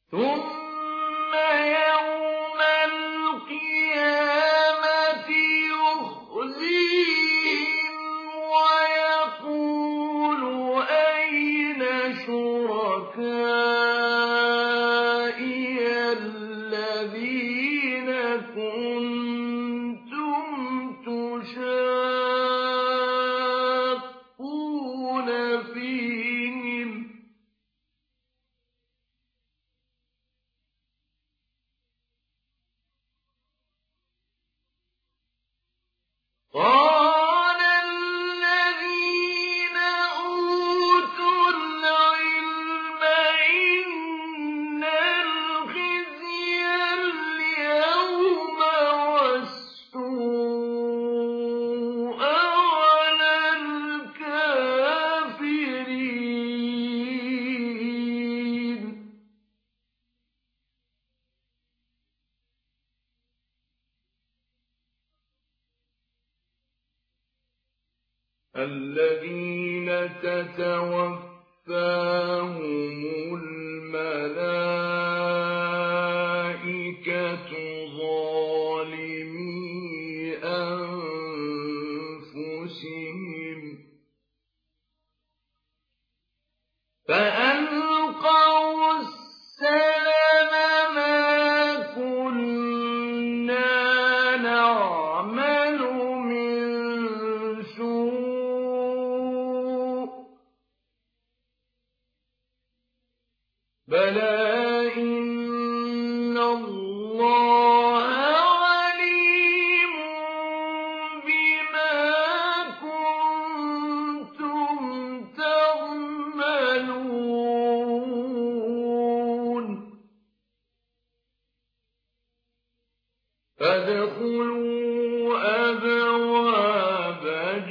ثم يوم القيامة يخزيهم ويقول أين شركائي الذين كنتم تشاقون فيهم قال الذين أوتوا العلم إن الخزي اليوم والسوء على الكافرين الذين تتوفاهم الملائكة ظالمي أنفسهم فألقوا السلم ما كنا نعمل من سوء بلى إن الله عليم بما كنتم تعملون فادخلوا أبواب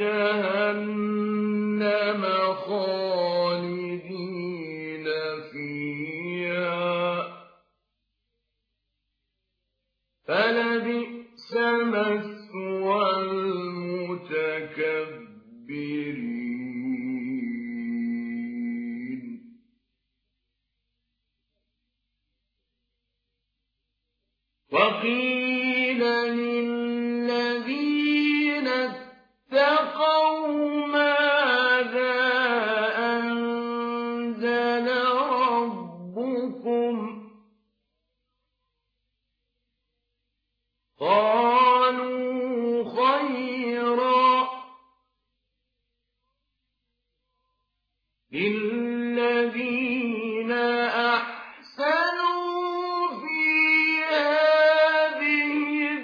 جهنم خالدين فيها فلبئس مثوى المتكبرين وقيل للذين اتقوا ماذا أنزل ربكم قالوا خيرا للذين أحسنوا في هذه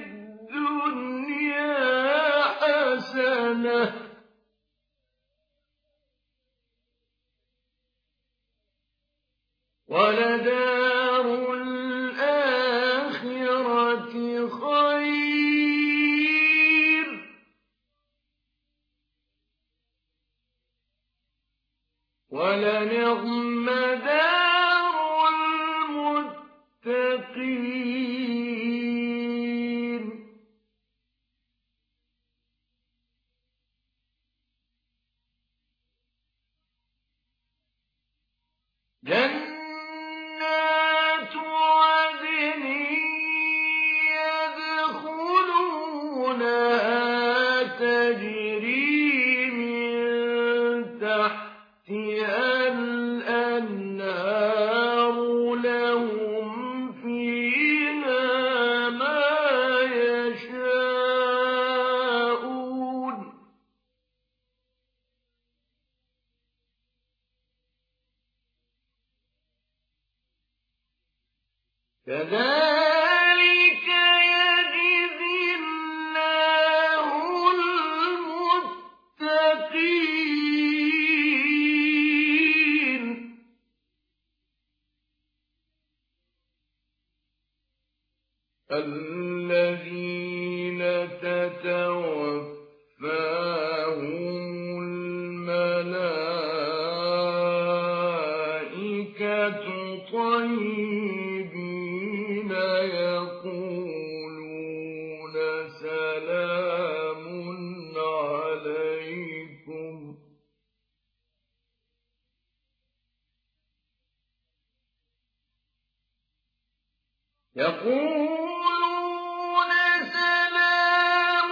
الدنيا حسنة ولدار الآخرة خير ولنعم دار المتقين جنات عدن يدخلونها تجري من تحتها الأنهار لهم فيها ما يشاءون كذلك يجزي الله المتقين الذين تتوفاهم الملائكة طيبين يقولون سلام عليكم يقولون سلام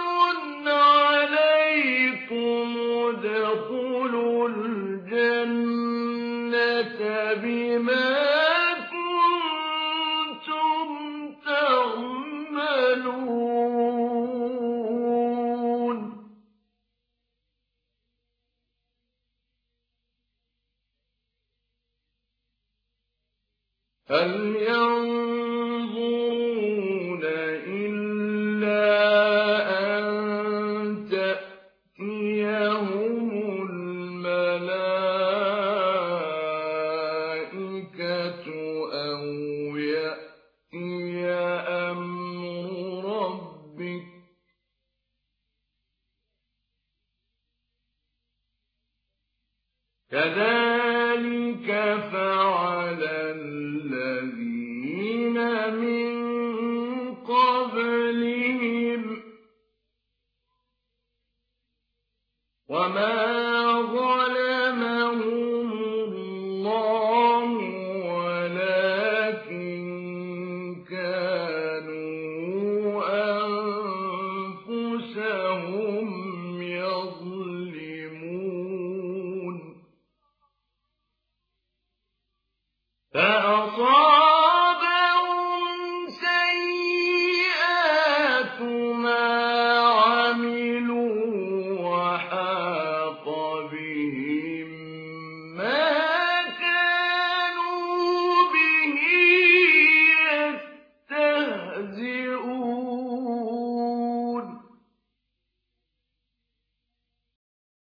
عليكم ادخلوا الجنة بما كنتم تعملون هل ينظرون إلا أن تأتيهم الملائكة أو يأتي أمر ربك كذلك فعل الذين من قبلهم وما ظلمهم الله ولكن كانوا أنفسهم يظلمون فأصابهم